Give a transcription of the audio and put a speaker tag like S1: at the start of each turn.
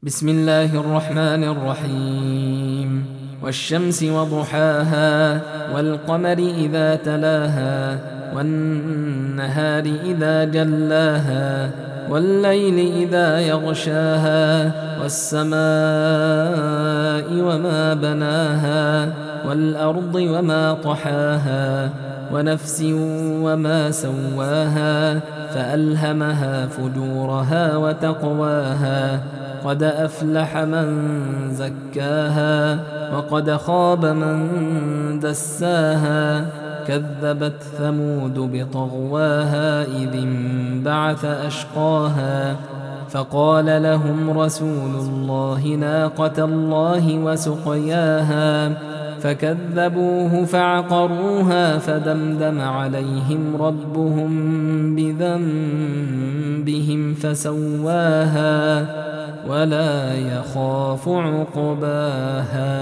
S1: بسم الله الرحمن الرحيم. والشمس وضحاها والقمر إذا تلاها والنهار إذا جلاها والليل إذا يغشاها والسماء وما بناها والأرض وما طحاها ونفس وما سواها فألهمها فجورها وتقواها قد أفلح من زكاها وقد خاب من دساها كذبت ثمود بطغواها إذ انبعث أشقاها فقال لهم رسول الله ناقة الله وسقياها فكذبوه فعقروها فدمدم عليهم ربهم بذنبهم فسواها ولا يخاف عقباها.